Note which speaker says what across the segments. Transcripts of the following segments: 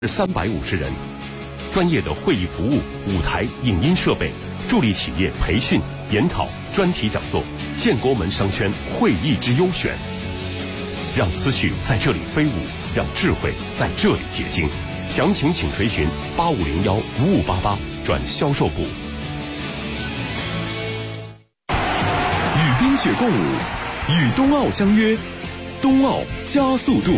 Speaker 1: 350人，专业的会议服务、舞台、影音设备，助力企业培训、研讨、专题讲座，建国门商圈会议之优选。让思绪在这里飞舞，让智慧在这里结晶。详情请垂询8501-5588转销售部。
Speaker 2: 与冰雪共舞，与冬奥相约，冬奥加速度。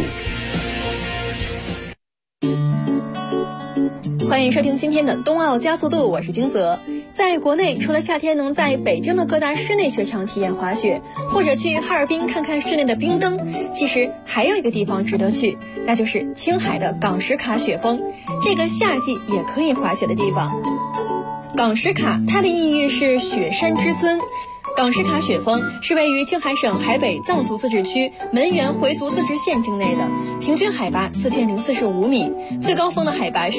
Speaker 3: 欢迎收听今天的冬奥加速度，我是金泽。在国内，除了夏天能在北京的各大室内雪场体验滑雪，或者去哈尔滨看看室内的冰灯，其实还有一个地方值得去，那就是青海的港什卡雪峰，这个夏季也可以滑雪的地方。港什卡，它的意义是雪山之尊。港什卡雪峰是位于青海省海北藏族自治区门源回族自治县境内的，平均海拔4045米，最高峰的海拔是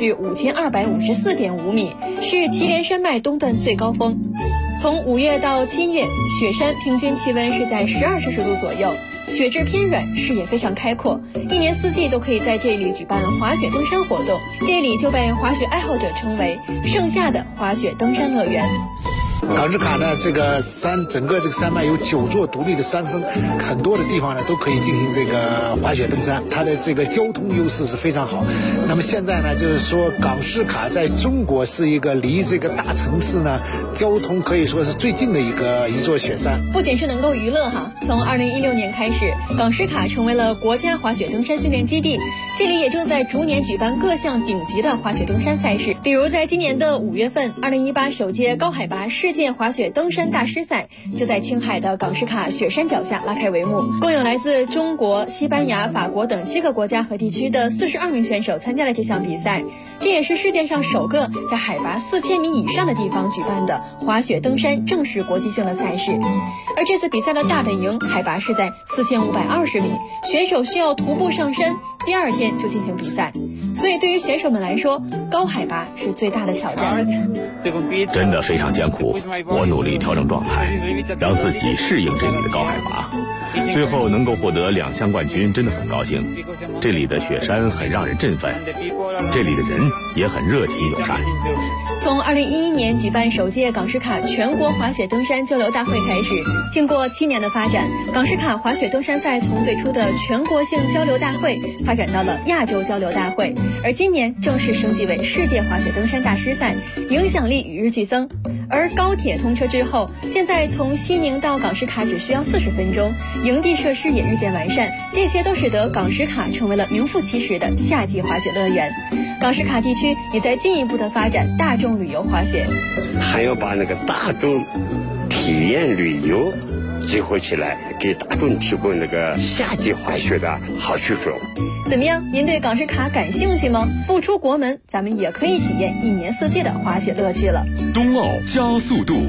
Speaker 3: 5254.5米，是祁连山脉东段最高峰。从5月到7月，雪山平均气温是在12摄氏度左右，雪质偏软，视野非常开阔，一年四季都可以在这里举办滑雪登山活动，这里就被滑雪爱好者称为盛夏的滑雪登山乐园。
Speaker 4: 港什卡呢，这个整个这个山脉有9座独立的山峰，很多的地方呢都可以进行这个滑雪登山，它的这个交通优势是非常好。那么现在呢，就是说港什卡在中国是一个离这个大城市呢交通可以说是最近的一座雪山。
Speaker 3: 不仅是能够娱乐哈，从2016年开始，港什卡成为了国家滑雪登山训练基地，这里也正在逐年举办各项顶级的滑雪登山赛事，比如在今年的5月份，2018首届高海拔世界滑雪登山大师赛就在青海的港什卡雪山脚下拉开帷幕，共有来自中国、西班牙、法国等7个国家和地区的42名选手参加了这项比赛，这也是世界上首个在海拔4000米以上的地方举办的滑雪登山正式国际性的赛事。而这次比赛的大本营海拔是在4520米，选手需要徒步上山，第2天就进行比赛，所以对于选手们来说，高海拔是最大的挑战。
Speaker 5: 真的非常艰苦，我努力调整状态，让自己适应这里的高海拔，最后能够获得2项冠军，真的很高兴。这里的雪山很让人振奋，这里的人也很热情友善。
Speaker 3: 从2011年举办首届港什卡全国滑雪登山交流大会开始，经过7年的发展，港什卡滑雪登山赛从最初的全国性交流大会发展到了亚洲交流大会，而今年正式升级为世界滑雪登山大师赛，影响力与日俱增。而高铁通车之后，现在从西宁到港什卡只需要40分钟，营地设施也日渐完善，这些都使得港什卡成为了名副其实的夏季滑雪乐园。港什卡地区也在进一步的发展大众旅游滑雪，
Speaker 6: 还要把那个大众体验旅游结合起来，给大众提供那个夏季滑雪的好去处。
Speaker 3: 怎么样，您对港什卡感兴趣吗？不出国门，咱们也可以体验一年四季的滑雪乐趣了。
Speaker 2: 冬奥加速度。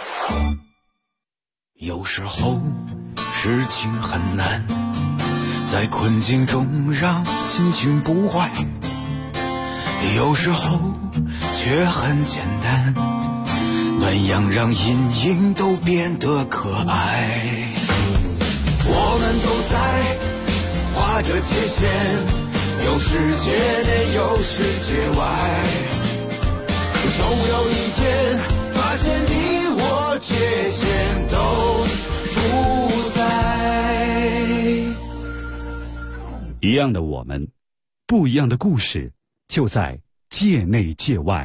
Speaker 7: 有时候事情很难，在困境中让心情不坏，有时候却很简单，暖阳让阴影都变得可爱。我们都在划着界限，有世界内有世界外，总有一天发现你我界限都不在。
Speaker 2: 一样的我们，不一样的故事，就在界内界外。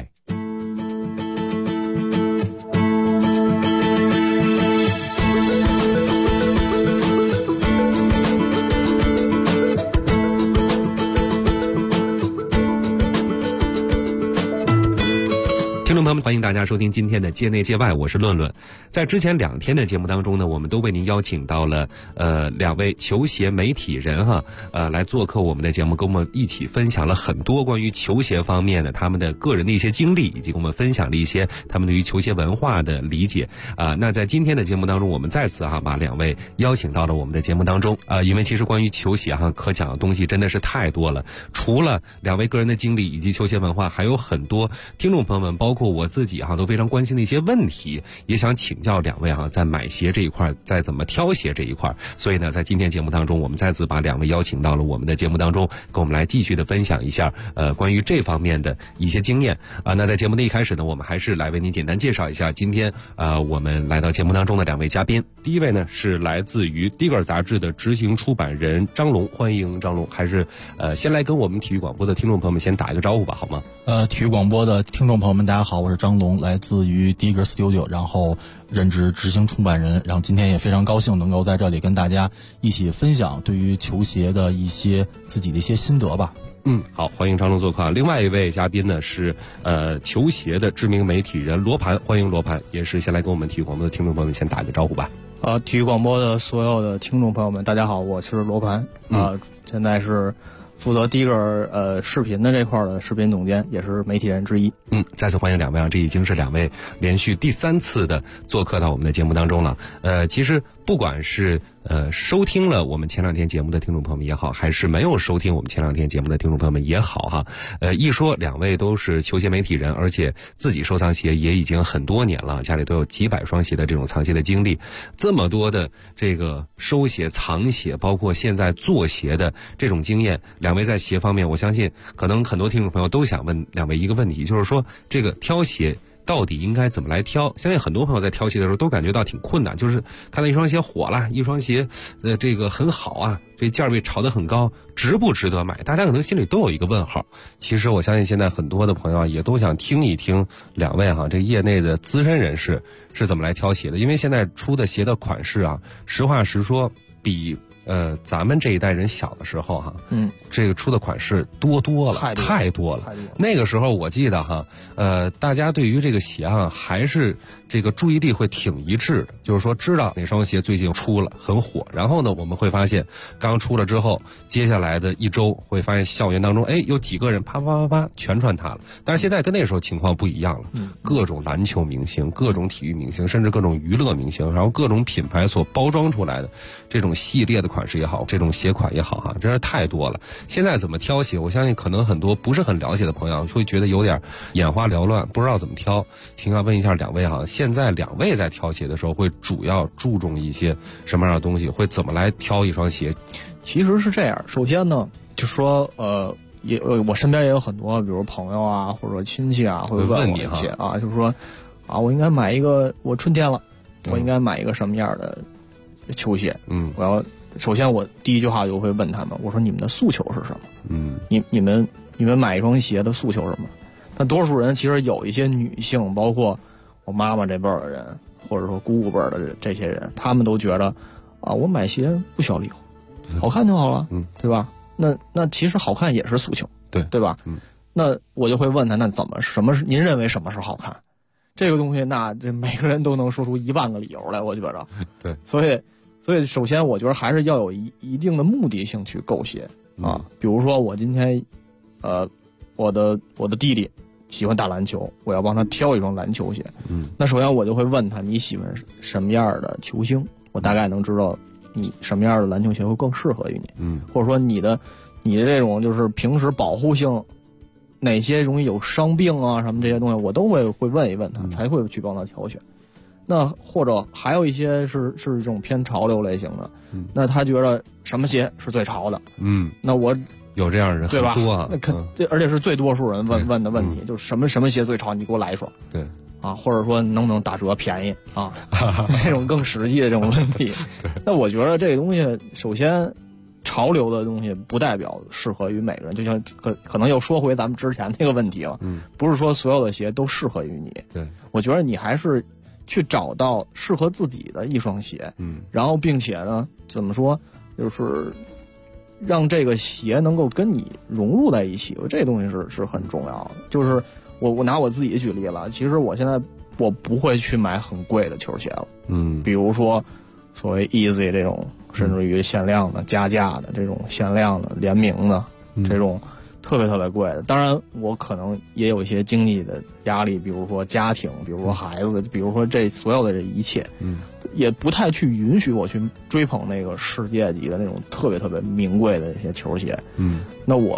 Speaker 8: 听众朋友们，欢迎大家收听今天的界内界外，我是论论。在之前2天的节目当中呢，我们都为您邀请到了2位球鞋媒体人来做客我们的节目，跟我们一起分享了很多关于球鞋方面的他们的个人的一些经历，以及跟我们分享了一些他们对于球鞋文化的理解。那在今天的节目当中，我们再次把2位邀请到了我们的节目当中。因为其实关于球鞋可讲的东西真的是太多了，除了2位个人的经历以及球鞋文化，还有很多听众朋友们，包括括我自己都非常关心的一些问题，也想请教两位在买鞋这一块，在怎么挑鞋这一块。所以呢，在今天节目当中，我们再次把两位邀请到了我们的节目当中，跟我们来继续的分享一下关于这方面的一些经验那在节目的一开始呢，我们还是来为您简单介绍一下今天我们来到节目当中的两位嘉宾。第一位呢是来自于 Digger 杂志的执行出版人张龙，欢迎张龙。还是先来跟我们体育广播的听众朋友们先打一个招呼吧，好吗？
Speaker 9: 体育广播的听众朋友们，大家好，我是张龙，来自于 Digger Studio， 然后任职执行出版人，然后今天也非常高兴能够在这里跟大家一起分享对于球鞋的一些自己的一些心得吧。
Speaker 8: 好，欢迎张龙做客。另外一位嘉宾呢是球鞋的知名媒体人罗盘，欢迎罗盘，也是先来跟我们体育广播的听众朋友们先打个招呼吧。
Speaker 10: 体育广播的所有的听众朋友们，大家好，我是罗盘现在是负责第一个视频的这块的视频总监，也是媒体人之一。
Speaker 8: 再次欢迎两位这已经是两位连续第3次的做客到我们的节目当中了。其实不管是收听了我们前2天节目的听众朋友们也好，还是没有收听我们前2天节目的听众朋友们也好一说两位都是球鞋媒体人，而且自己收藏鞋也已经很多年了，家里都有几百双鞋的这种藏鞋的经历，这么多的这个收鞋藏鞋，包括现在做鞋的这种经验，两位在鞋方面，我相信可能很多听众朋友都想问两位一个问题，就是说这个挑鞋到底应该怎么来挑？相信很多朋友在挑鞋的时候都感觉到挺困难，就是看到一双鞋火了，一双鞋这个很好这价位炒得很高，值不值得买？大家可能心里都有一个问号。其实我相信现在很多的朋友也都想听一听两位这业内的资深人士是怎么来挑鞋的，因为现在出的鞋的款式实话实说比咱们这一代人小的时候这个出的款式多了，太多了。那个时候我记得大家对于这个鞋还是这个注意力会挺一致的，就是说知道哪双鞋最近出了很火，然后呢我们会发现刚出了之后，接下来的1周会发现校园当中有几个人啪全穿它了。但是现在跟那时候情况不一样了，各种篮球明星，各种体育明星，甚至各种娱乐明星，然后各种品牌所包装出来的这种系列的款式也好，这种鞋款也好真是太多了。现在怎么挑鞋，我相信可能很多不是很了解的朋友会觉得有点眼花缭乱，不知道怎么挑。请要问一下两位现在两位在挑鞋的时候会主要注重一些什么样的东西，会怎么来挑一双鞋？
Speaker 10: 其实是这样，首先呢就是说我身边也有很多比如朋友或者说亲戚会问我一些就是说我应该买一个，我春天了我应该买一个什么样的球鞋首先我第一句话就会问他们，我说你们的诉求是什么？你们买一双鞋的诉求是什么？但多数人其实有一些女性，包括我妈妈这辈儿的人，或者说姑姑辈儿的这些人，他们都觉得我买鞋不需要理由，好看就好了，对吧？那其实好看也是诉求，对吧？那我就会问他，那您认为什么是好看？这个东西那这每个人都能说出1万个理由来，我觉得。
Speaker 8: 对，
Speaker 10: 所以首先我觉得还是要有一定的目的性去购鞋比如说我今天我的弟弟喜欢打篮球，我要帮他挑一双篮球鞋那首先我就会问他，你喜欢什么样的球星，我大概能知道你什么样的篮球鞋会更适合于你或者说你的这种就是平时保护性哪些容易有伤病什么这些东西我都会问一问他才会去帮他挑选。那或者还有一些是这种偏潮流类型的那他觉得什么鞋是最潮的那我
Speaker 8: 有这样的人很多
Speaker 10: 那而且是最多数人问的问题就是什么鞋最潮，你给我来一双
Speaker 8: 对
Speaker 10: 或者说能不能打折便宜这种更实际的这种问题那我觉得这个东西首先潮流的东西不代表适合于每个人，就像可能又说回咱们之前那个问题了不是说所有的鞋都适合于你
Speaker 8: 对，
Speaker 10: 我觉得你还是去找到适合自己的一双鞋然后并且呢怎么说就是让这个鞋能够跟你融入在一起，这东西是很重要的。就是我拿我自己举例了，其实我现在我不会去买很贵的球鞋了比如说所谓 Easy 这种甚至于限量的加价的这种限量的联名的这种特别特别贵的。当然我可能也有一些经济的压力，比如说家庭，比如说孩子，比如说这所有的这一切也不太去允许我去追捧那个世界级的那种特别特别名贵的一些球鞋那我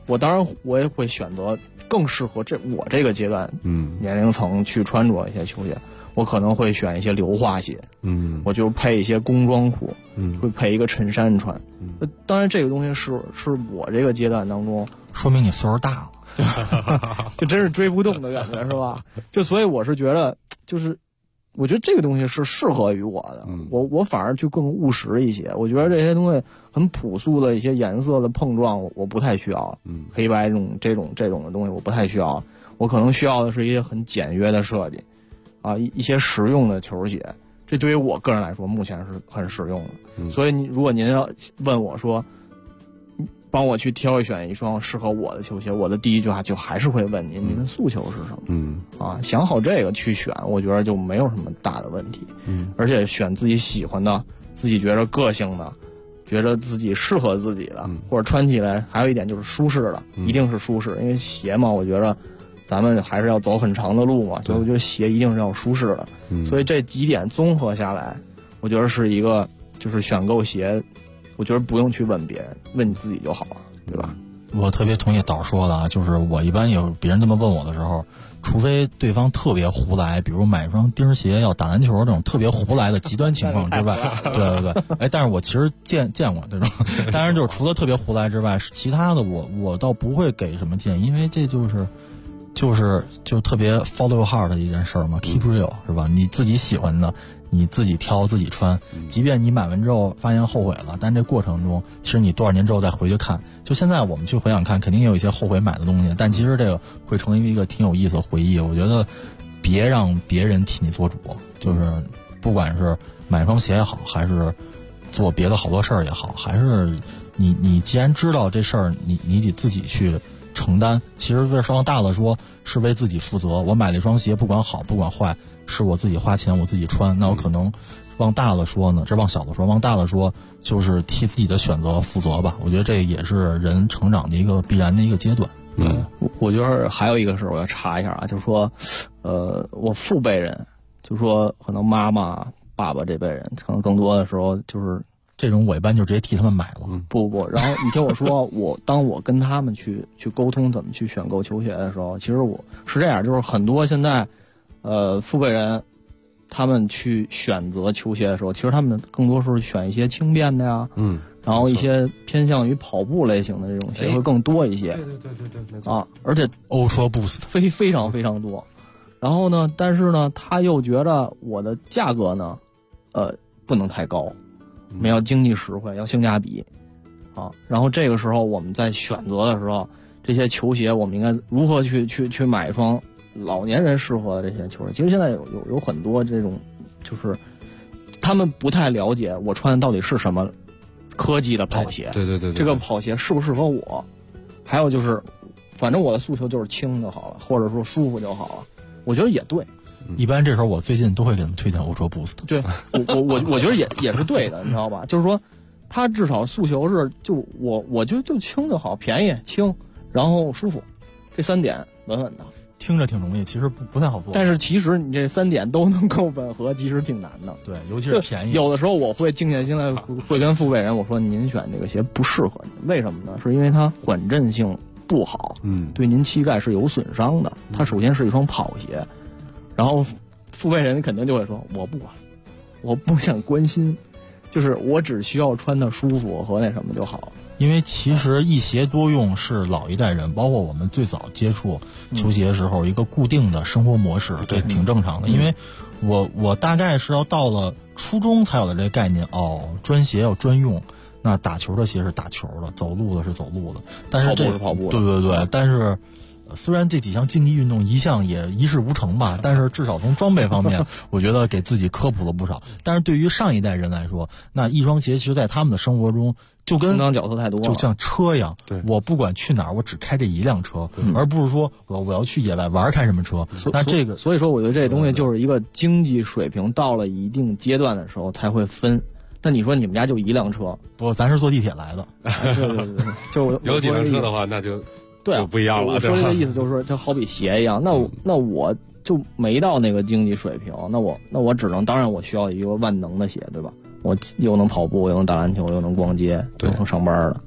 Speaker 10: 我当然我也会选择更适合我这个阶段年龄层去穿着一些球鞋。我可能会选一些硫化鞋，我就配一些工装裤，会配一个衬衫穿。当然这个东西是我这个阶段当中，
Speaker 9: 说明你岁数大了，
Speaker 10: 就真是追不动的感觉，是吧？就所以我是觉得，就是我觉得这个东西是适合于我的，我反而就更务实一些。我觉得这些东西很朴素的一些颜色的碰撞，我不太需要。黑白这种的东西我不太需要，我可能需要的是一些很简约的设计。一些实用的球鞋，这对于我个人来说目前是很实用的。所以如果您要问我说，帮我去挑选一双适合我的球鞋，我的第一句话就还是会问您的诉求是什么？想好这个去选，我觉得就没有什么大的问题。而且选自己喜欢的，自己觉得个性的，觉得自己适合自己的，或者穿起来还有一点就是舒适的，一定是舒适，因为鞋嘛，我觉得。咱们还是要走很长的路嘛，所以我觉得鞋一定是要舒适的。所以这几点综合下来，我觉得是一个就是选购鞋，我觉得不用去问别人，问你自己就好了，对吧？
Speaker 9: 我特别同意导说的啊，就是我一般有别人这么问我的时候，除非对方特别胡来，比如买一双钉鞋要打篮球这种特别胡来的极端情况之外，对，但是我其实见过这种，当然就是除了特别胡来之外，其他的我倒不会给什么建议，因为这就特别 follow your heart 的一件事嘛 ，keep real 是吧？你自己喜欢的，你自己挑自己穿，即便你买完之后发现后悔了，但这过程中，其实你多少年之后再回去看，就现在我们去回想看，肯定也有一些后悔买的东西，但其实这个会成为一个挺有意思的回忆。我觉得别让别人替你做主，就是不管是买双鞋也好，还是做别的好多事儿也好，还是你既然知道这事儿，你得自己去承担。其实这往大了说是为自己负责，我买了一双鞋，不管好不管坏，是我自己花钱我自己穿，那我可能往大了说呢，这往小了说，往大了说就是替自己的选择负责吧。我觉得这也是人成长的一个必然的一个阶段。
Speaker 10: 我觉得还有一个事我要插一下啊，就是说我父辈人，就是说可能妈妈爸爸这辈人可能更多的时候就是
Speaker 9: 这种我一般就直接替他们买了。
Speaker 10: 不，然后你听我说，当我跟他们去沟通怎么去选购球鞋的时候，其实我是这样，就是很多现在父辈人他们去选择球鞋的时候，其实他们更多是选一些轻便的呀，然后一些偏向于跑步类型的这种鞋会更多一些。对啊，而且
Speaker 9: Ultra Boost
Speaker 10: 非常非常多。然后呢，但是呢，他又觉得我的价格呢，不能太高，我们要经济实惠，要性价比啊。然后这个时候我们在选择的时候，这些球鞋我们应该如何去买一双老年人适合的这些球鞋？其实现在有很多这种，就是他们不太了解我穿的到底是什么科技的跑鞋。
Speaker 8: 对，这
Speaker 10: 个跑鞋适不适合我？还有就是，反正我的诉求就是轻就好了，或者说舒服就好了。我觉得也对。
Speaker 9: 一般这时候我最近都会给他们推荐 Ultra Boost。
Speaker 10: 对，我觉得也是对的，你知道吧？就是说，他至少诉求是我觉得就轻就好，便宜轻，然后舒服，这3点稳稳的。
Speaker 9: 听着挺容易，其实不太好做。
Speaker 10: 但是其实你这3点都能够吻合，其实挺难的。
Speaker 9: 对，尤其是便宜。
Speaker 10: 有的时候我会静下心来，会跟父辈人我说：“您选这个鞋不适合你，为什么呢？是因为它缓震性不好，对您膝盖是有损伤的。它首先是一双跑鞋。”然后父辈人肯定就会说：“我不管，我不想关心，就是我只需要穿的舒服和那什么就好。”
Speaker 9: 因为其实一鞋多用是老一代人，包括我们最早接触球鞋的时候一个固定的生活模式，对，挺正常的。因为我大概是要到了初中才有的这个概念，专鞋要专用，那打球的鞋是打球的，走路的是走路的，但是
Speaker 10: 跑步是跑步的，
Speaker 9: 对，但是。虽然这几项竞技运动一向也一事无成吧，但是至少从装备方面，我觉得给自己科普了不少。但是对于上一代人来说，那一双鞋其实在他们的生活中就跟
Speaker 10: 充当角色太多了，
Speaker 9: 就像车一样。对，我不管去哪儿，我只开这一辆车，而不是说我要去野外玩开什么车。那这个，
Speaker 10: 所以说我觉得这东西就是一个经济水平到了一定阶段的时候才会分。那你说你们家就一辆车，
Speaker 9: 不，咱是坐地铁来的。
Speaker 10: 对，就
Speaker 8: 有几辆车的话，那就。
Speaker 10: 对，
Speaker 8: 就不一样了。
Speaker 10: 我说这个意思就是说，就好比鞋一样，那我就没到那个经济水平，那我只能，当然我需要一个万能的鞋，对吧？我又能跑步，又能打篮球，又能逛街，又能上班的。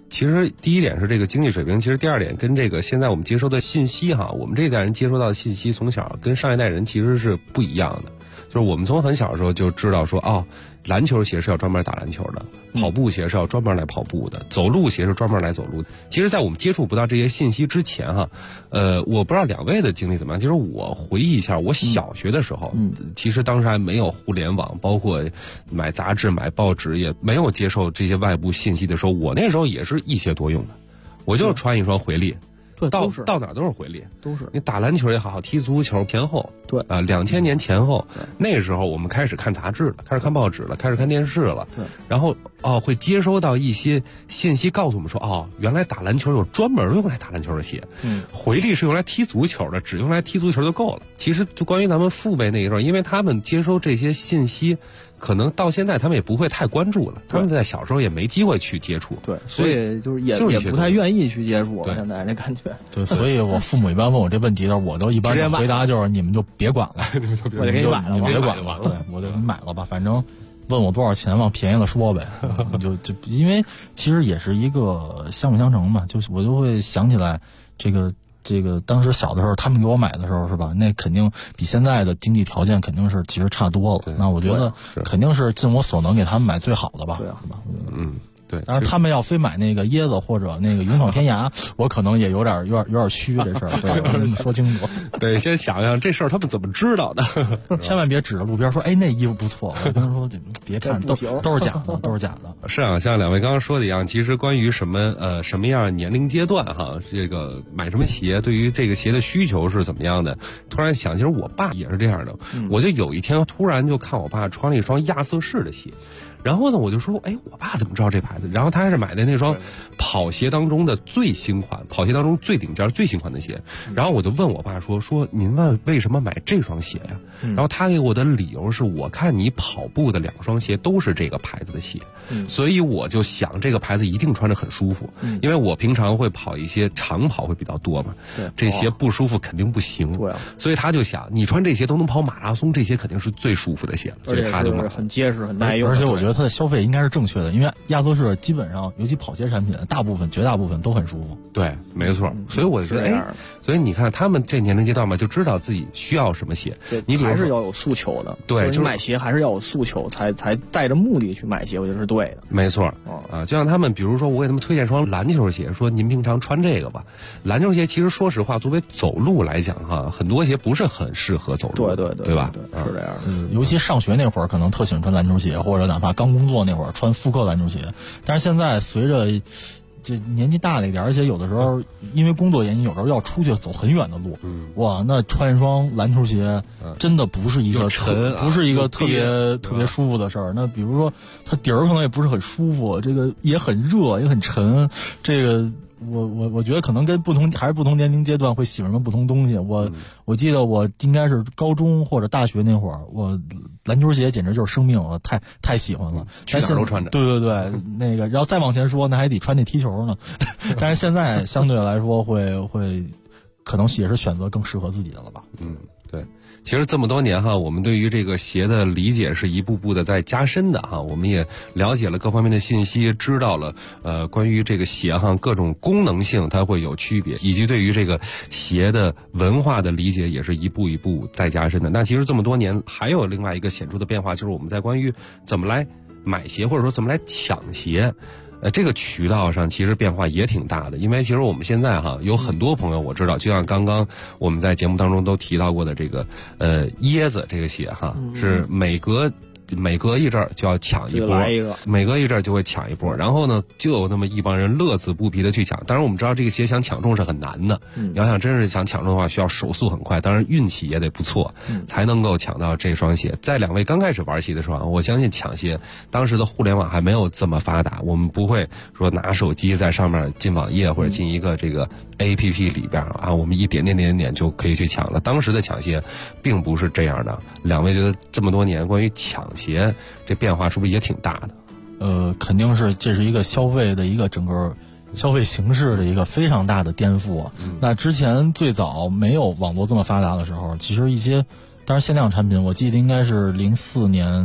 Speaker 8: 其实第一点是这个经济水平，其实第二点跟这个现在我们接收的信息哈，我们这一代人接收到的信息从小跟上一代人其实是不一样的。就是我们从很小的时候就知道说，哦，篮球鞋是要专门打篮球的，跑步鞋是要专门来跑步的，走路鞋是专门来走路的。其实在我们接触不到这些信息之前哈，我不知道两位的经历怎么样。就是我回忆一下，我小学的时候，其实当时还没有互联网，包括买杂志买报纸也没有接受这些外部信息的时候，我那时候也是一鞋多用的，我就穿一双回力。
Speaker 10: 对，
Speaker 8: 到哪都是回力，
Speaker 10: 都是
Speaker 8: 你打篮球也好，踢足球前后，
Speaker 10: 对
Speaker 8: 2000年前后，那个时候我们开始看杂志了，开始看报纸了，开始看电视了，
Speaker 10: 对，
Speaker 8: 然后会接收到一些信息，告诉我们说，原来打篮球有专门用来打篮球的鞋，回力是用来踢足球的，只用来踢足球就够了。其实就关于咱们父辈那一段，因为他们接收这些信息，可能到现在他们也不会太关注了，他们在小时候也没机会去接触，
Speaker 10: 对，所以就是也不太愿意去接触。现在这感觉，
Speaker 9: 对，所以我父母一般问我这问题的时候，我都一般回答就是你们就别管了，
Speaker 10: 我就给你买了，
Speaker 9: 你别管了，对，我就给你买了吧，反正问我多少钱，往便宜了说呗，就因为其实也是一个相辅相成嘛，就是我就会想起来这个当时小的时候他们给我买的时候是吧，那肯定比现在的经济条件肯定是其实差多了，那我觉得肯定是尽我所能给他们买最好的吧，
Speaker 10: 对啊，
Speaker 8: 对，
Speaker 9: 当然他们要非买那个椰子或者那个勇闯天涯，我可能也有点虚这事儿，对，我跟你说清楚。
Speaker 8: 对，先想想这事儿他们怎么知道的，
Speaker 9: 千万别指着路边说，哎，那衣服不错。我跟他说，别看，都是假的，都是假的。
Speaker 8: 是啊，像两位刚刚说的一样，其实关于什么样年龄阶段哈，这个买什么鞋，对于这个鞋的需求是怎么样的，突然想，其实我爸也是这样的。我就有一天突然就看我爸穿了一双亚瑟士的鞋。然后呢，我就说，哎，我爸怎么知道这牌子？然后他还是买的那双跑鞋当中的最新款，跑鞋当中最顶尖、最新款的鞋。然后我就问我爸说您为什么买这双鞋呀？然后他给我的理由是，我看你跑步的2双鞋都是这个牌子的鞋，所以我就想这个牌子一定穿着很舒服，因为我平常会跑一些长跑会比较多嘛，这鞋不舒服肯定不行，所以他就想你穿这鞋都能跑马拉松，这鞋肯定是最舒服的鞋，所以他就买，
Speaker 10: 很结实、很耐用，
Speaker 9: 而且我觉得他的消费应该是正确的，因为亚瑟士基本上，尤其跑鞋产品，绝大部分都很舒服。
Speaker 8: 对，没错。所以我觉得，所以你看他们这年龄阶段嘛，就知道自己需要什么鞋。
Speaker 10: 你还是要有诉求的。
Speaker 8: 对，
Speaker 10: 就是买鞋还是要有诉求，才带着目的去买鞋，我觉得是对的。
Speaker 8: 没错。就像他们，比如说我给他们推荐双篮球鞋，说您平常穿这个吧。篮球鞋其实说实话，作为走路来讲哈，很多鞋不是很适合走路。
Speaker 10: 对
Speaker 8: 吧？
Speaker 10: 是这样的。
Speaker 9: 尤其上学那会儿，可能特喜欢穿篮球鞋，或者哪怕刚工作那会儿穿复刻篮球鞋。但是现在随着这年纪大了一点，而且有的时候因为工作原因，有时候要出去走很远的路，哇，那穿一双篮球鞋真的不是一个特别舒服的事儿。那比如说它底儿可能也不是很舒服，这个也很热，也很沉，这个。我觉得可能跟不同年龄阶段会喜欢什么不同东西。我记得我应该是高中或者大学那会儿，我篮球鞋简直就是生命，我太喜欢了，
Speaker 8: 去哪儿都穿着。
Speaker 9: 对，那个，然后再往前说，那还得穿那踢球呢。但是现在相对来说会可能也是选择更适合自己的了吧。
Speaker 8: 对。其实这么多年哈，我们对于这个鞋的理解是一步步的在加深的哈。我们也了解了各方面的信息，知道了关于这个鞋哈各种功能性它会有区别，以及对于这个鞋的文化的理解也是一步一步在加深的。那其实这么多年还有另外一个显著的变化，就是我们在关于怎么来买鞋或者说怎么来抢鞋。这个渠道上其实变化也挺大的，因为其实我们现在哈有很多朋友我知道，就像刚刚我们在节目当中都提到过的这个椰子这个鞋哈，是每隔一阵儿就要抢一波，每隔一阵儿就会抢一波，然后呢就有那么一帮人乐此不疲的去抢。当然我们知道这个鞋想抢中是很难的，你要想真是想抢中的话，需要手速很快，当然运气也得不错，才能够抢到这双鞋。在两位刚开始玩鞋的时候，我相信抢鞋当时的互联网还没有这么发达，我们不会说拿手机在上面进网页或者进一个这个 APP 里边啊，我们一点就可以去抢了。当时的抢鞋并不是这样的。两位觉得这么多年关于抢鞋这变化是不是也挺大的？
Speaker 9: 肯定是，这是一个消费的一个整个消费形式的一个非常大的颠覆。那之前最早没有网络这么发达的时候，其实一些当然限量产品，我记得应该是04年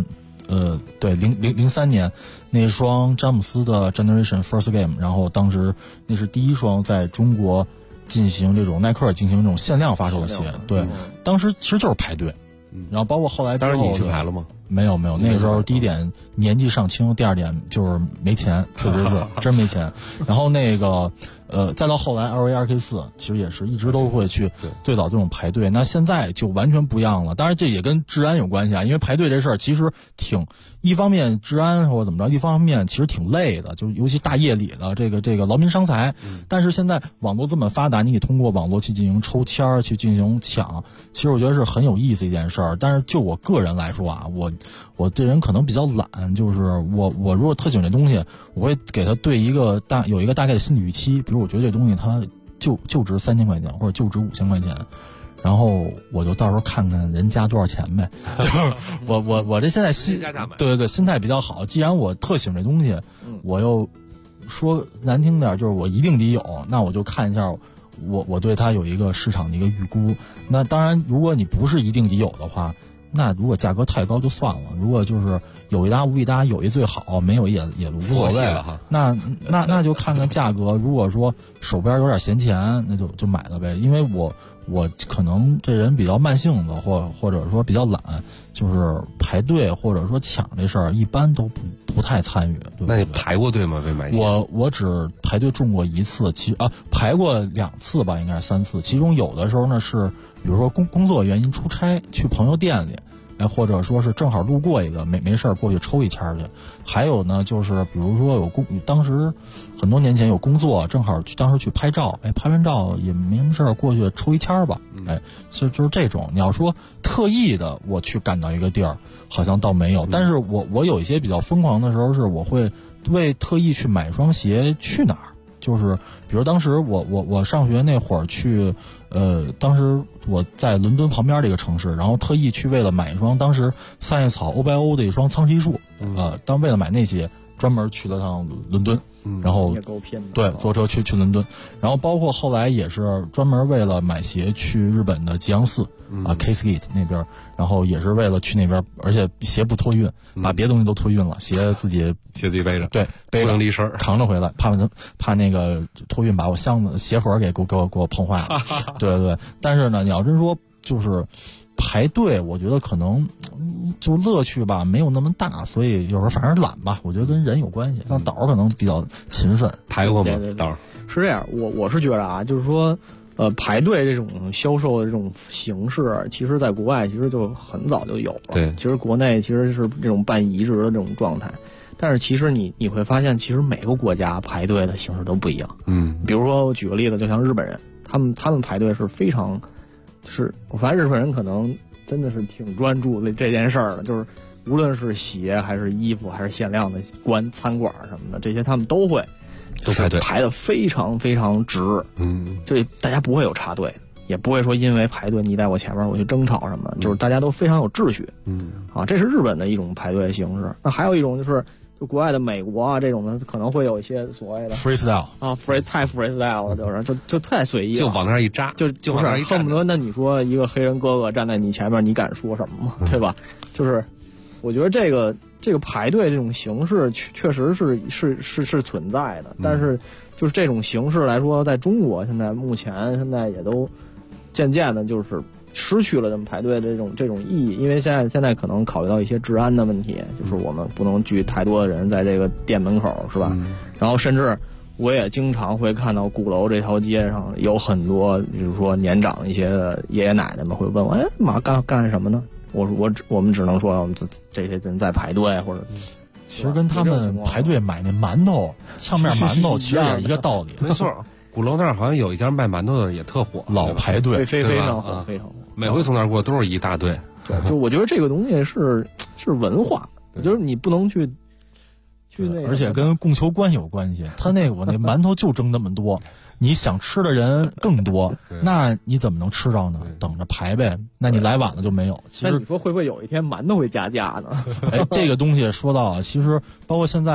Speaker 9: 对，03年那双詹姆斯的 Generation First Game， 然后当时那是第一双在中国进行这种耐克进行这种限量发售的鞋，对，当时其实就是排队，然后包括后来之后，
Speaker 8: 当然你去排了吗？
Speaker 9: 没有，那个时候第一点年纪尚轻，第二点就是没钱，确实是真没钱。然后那个再到后来 LV2K4，其实也是一直都会去最早这种排队。那现在就完全不一样了，当然这也跟治安有关系啊，因为排队这事儿其实一方面治安或者怎么着，一方面其实挺累的，就尤其大夜里的这个劳民伤财。但是现在网络这么发达，你可以通过网络去进行抽签去进行抢，其实我觉得是很有意思一件事儿。但是就我个人来说啊，我这人可能比较懒，就是我如果特喜欢这东西，我会给他有一个大概的心理预期，比如我觉得这东西它就值3000块钱或者就值5000块钱，然后我就到时候看看人加多少钱呗。就是我这现在对心态比较好，既然我特喜欢这东西，我又说难听点就是我一定得有，那我就看一下我对它有一个市场的一个预估。那当然如果你不是一定得有的话，那如果价格太高就算了，如果就是有一搭无一搭，有一最好，没有也无所谓了哈。那就看看价格，如果说手边有点闲钱，那就买了呗。因为我可能这人比较慢性子，或者说比较懒，就是排队或者说抢这事儿一般都不太参与。对，
Speaker 8: 那你排过队吗？为买鞋？
Speaker 9: 我只排队中过一次，排过2次吧，应该是3次。其中有的时候呢是，比如说工作原因出差去朋友店里，或者说是正好路过一个没事过去抽一签去。还有呢就是比如说当时很多年前有工作，正好当时去拍照，拍完照也没什么事过去抽一签吧，就是这种。你要说特意的我去赶到一个地儿，好像倒没有。但是我有一些比较疯狂的时候，是我会为特意去买双鞋去哪儿。就是比如当时我上学那会儿去，当时我在伦敦旁边这个城市，然后特意去为了买一双当时三叶草欧白欧的一双苍崎树，为了买那鞋专门去了趟伦敦，然后对坐车去伦敦，然后包括后来也是专门为了买鞋去日本的吉阳寺K-Skate 那边，然后也是为了去那边，而且鞋不托运，把别的东西都托运了，鞋自己
Speaker 8: 背着，
Speaker 9: 对，背着
Speaker 8: 离身
Speaker 9: 扛着回来，怕那个托运把我箱子鞋盒给我碰坏了。对，但是呢，你要真说就是排队，我觉得可能就乐趣吧没有那么大，所以有时候反正懒吧，我觉得跟人有关系。像岛可能比较勤奋，
Speaker 8: 排过吗？岛
Speaker 10: 是这样，我是觉得啊，就是说。排队这种销售的这种形式，其实在国外其实就很早就有了。
Speaker 8: 对，
Speaker 10: 其实国内其实是这种半移植的这种状态，但是其实你会发现，其实每个国家排队的形式都不一样。比如说我举个例子，就像日本人，他们排队是非常，就是我发现日本人可能真的是挺专注的这件事儿的，就是无论是鞋还是衣服还是限量的餐馆什么的，这些他们都会。
Speaker 8: 排队
Speaker 10: 排得非常非常直，就大家不会有插队，也不会说因为排队你在我前面我去争吵什么，就是大家都非常有秩序，这是日本的一种排队形式。那还有一种就是就国外的美国啊这种的，可能会有一些所谓的
Speaker 9: freestyle
Speaker 10: 啊太 freestyle 了，就太随意了，
Speaker 8: 就往那儿一扎，
Speaker 10: 就
Speaker 8: 往那儿一
Speaker 10: 恨不得那你说一个黑人哥哥站在你前面，你敢说什么吗？对吧？就是我觉得这个排队这种形式确实是存在的，但是就是这种形式来说，在中国目前也都渐渐的就是失去了这么排队的这种意义，因为现在可能考虑到一些治安的问题，就是我们不能聚太多的人在这个店门口，是吧？然后甚至我也经常会看到鼓楼这条街上有很多，比如说年长一些的爷爷奶奶们会问我，干什么呢？我们只能说我们这些人在排队，或者
Speaker 9: 其实跟他们排队买那馒头、呛面馒头其实也是一个道理。
Speaker 8: 没错，鼓楼那儿好像有一家卖馒头的也特火，
Speaker 9: 老排队，
Speaker 10: 非常火，非常火。
Speaker 8: 每回从那儿过都是一大队。
Speaker 10: 对，就我觉得这个东西是文化，就是你不能去那个，
Speaker 9: 而且跟供求关系有关系。他我那馒头就挣那么多。你想吃的人更多，那你怎么能吃着呢？等着排呗。那你来晚了就没有。其实
Speaker 10: 那你说会不会有一天馒头会加价呢？
Speaker 9: 这个东西说到，其实包括现在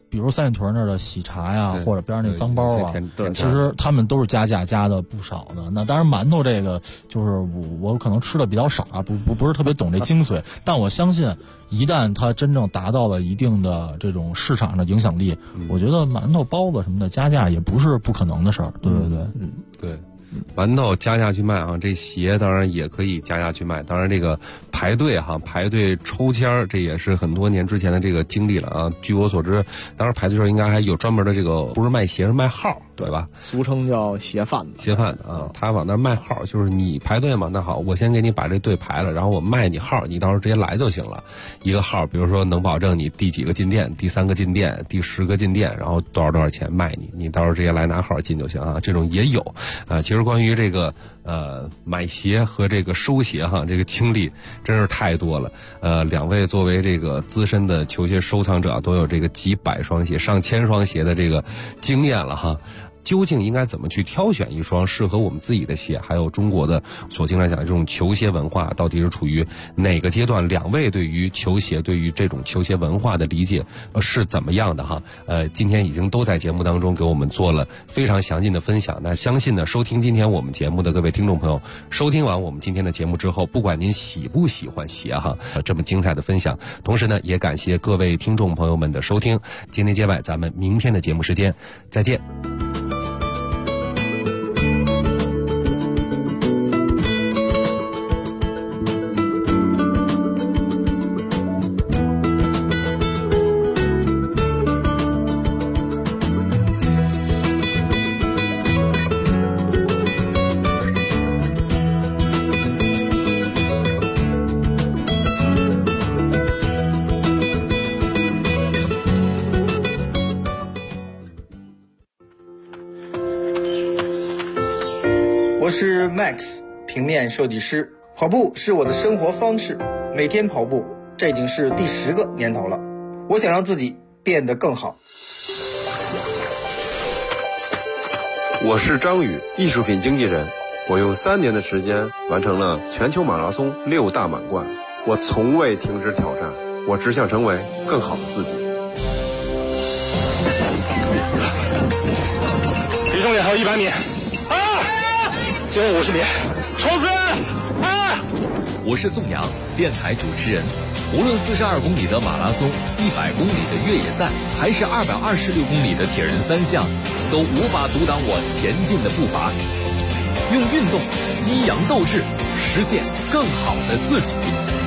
Speaker 9: 比如三里屯那儿的喜茶呀，或者边上那脏包啊，
Speaker 8: 对，
Speaker 9: 其实他们都是加价加的不少的。那当然馒头这个就是我可能吃的比较少啊，不是特别懂这精髓，但我相信一旦它真正达到了一定的这种市场上的影响力，我觉得馒头包子什么的加价也不是不可能的事儿。对对对，
Speaker 8: 对。馒头加价去卖啊，这鞋当然也可以加价去卖。当然这个排队抽签这也是很多年之前的这个经历了啊。据我所知，当时排队时候应该还有专门的这个，不是卖鞋是卖号，对吧？
Speaker 10: 俗称叫鞋贩子。
Speaker 8: 鞋贩子啊，他往那卖号，就是你排队嘛，那好，我先给你把这队排了，然后我卖你号，你到时候直接来就行了。一个号，比如说能保证你第几个进店，第3个进店，第10个进店，然后多少钱卖你，你到时候直接来拿号进就行啊。这种也有啊。其实关于这个买鞋和这个收鞋哈，这个经历真是太多了。两位作为这个资深的球鞋收藏者，都有这个几百双鞋、上千双鞋的这个经验了哈。究竟应该怎么去挑选一双适合我们自己的鞋？还有中国的所经常讲的这种球鞋文化到底是处于哪个阶段？两位对于球鞋、对于这种球鞋文化的理解是怎么样的哈？今天已经都在节目当中给我们做了非常详尽的分享。那相信呢，收听今天我们节目的各位听众朋友，收听完我们今天的节目之后，不管您喜不喜欢鞋哈，这么精彩的分享，同时呢，也感谢各位听众朋友们的收听。今天接外，咱们明天的节目时间再见。
Speaker 11: 我是 Max， 平面设计师。跑步是我的生活方式，每天跑步，这已经是第10个年头了。我想让自己变得更好。
Speaker 12: 我是张宇，艺术品经纪人。我用3年的时间完成了全球马拉松6大满贯。我从未停止挑战，我只想成为更好的自己。
Speaker 13: 离终点还有100米。最后50米，冲刺！
Speaker 14: 我是宋阳，电台主持人。无论42公里的马拉松、100公里的越野赛，还是226公里的铁人3项，都无法阻挡我前进的步伐。用运动激扬斗志，实现更好的自己。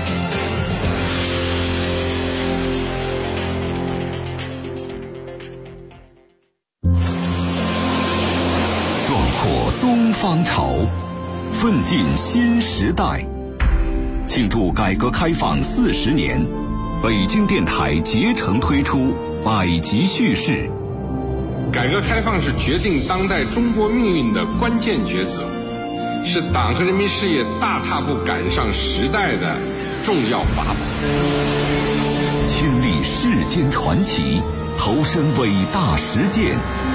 Speaker 15: 东方潮，奋进新时代。庆祝改革开放40年，北京电台竭诚推出百集叙事。
Speaker 16: 改革开放是决定当代中国命运的关键抉择，是党和人民事业大踏步赶上时代的重要法宝。
Speaker 15: 亲历世间传奇，投身伟大实践。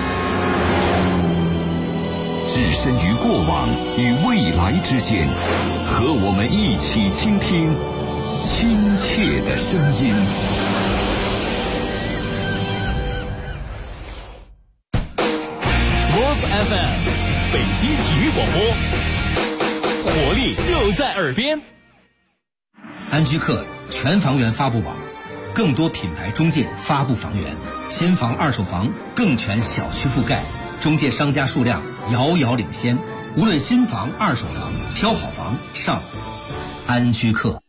Speaker 15: 置身于过往与未来之间，和我们一起倾听亲切的声音。
Speaker 14: Sports FM， 北京体育广播，活力就在耳边。
Speaker 17: 安居客全房源发布网，更多品牌中介发布房源，新房、二手房更全小区覆盖。中介商家数量遥遥领先，无论新房、二手房，挑好房上安居客。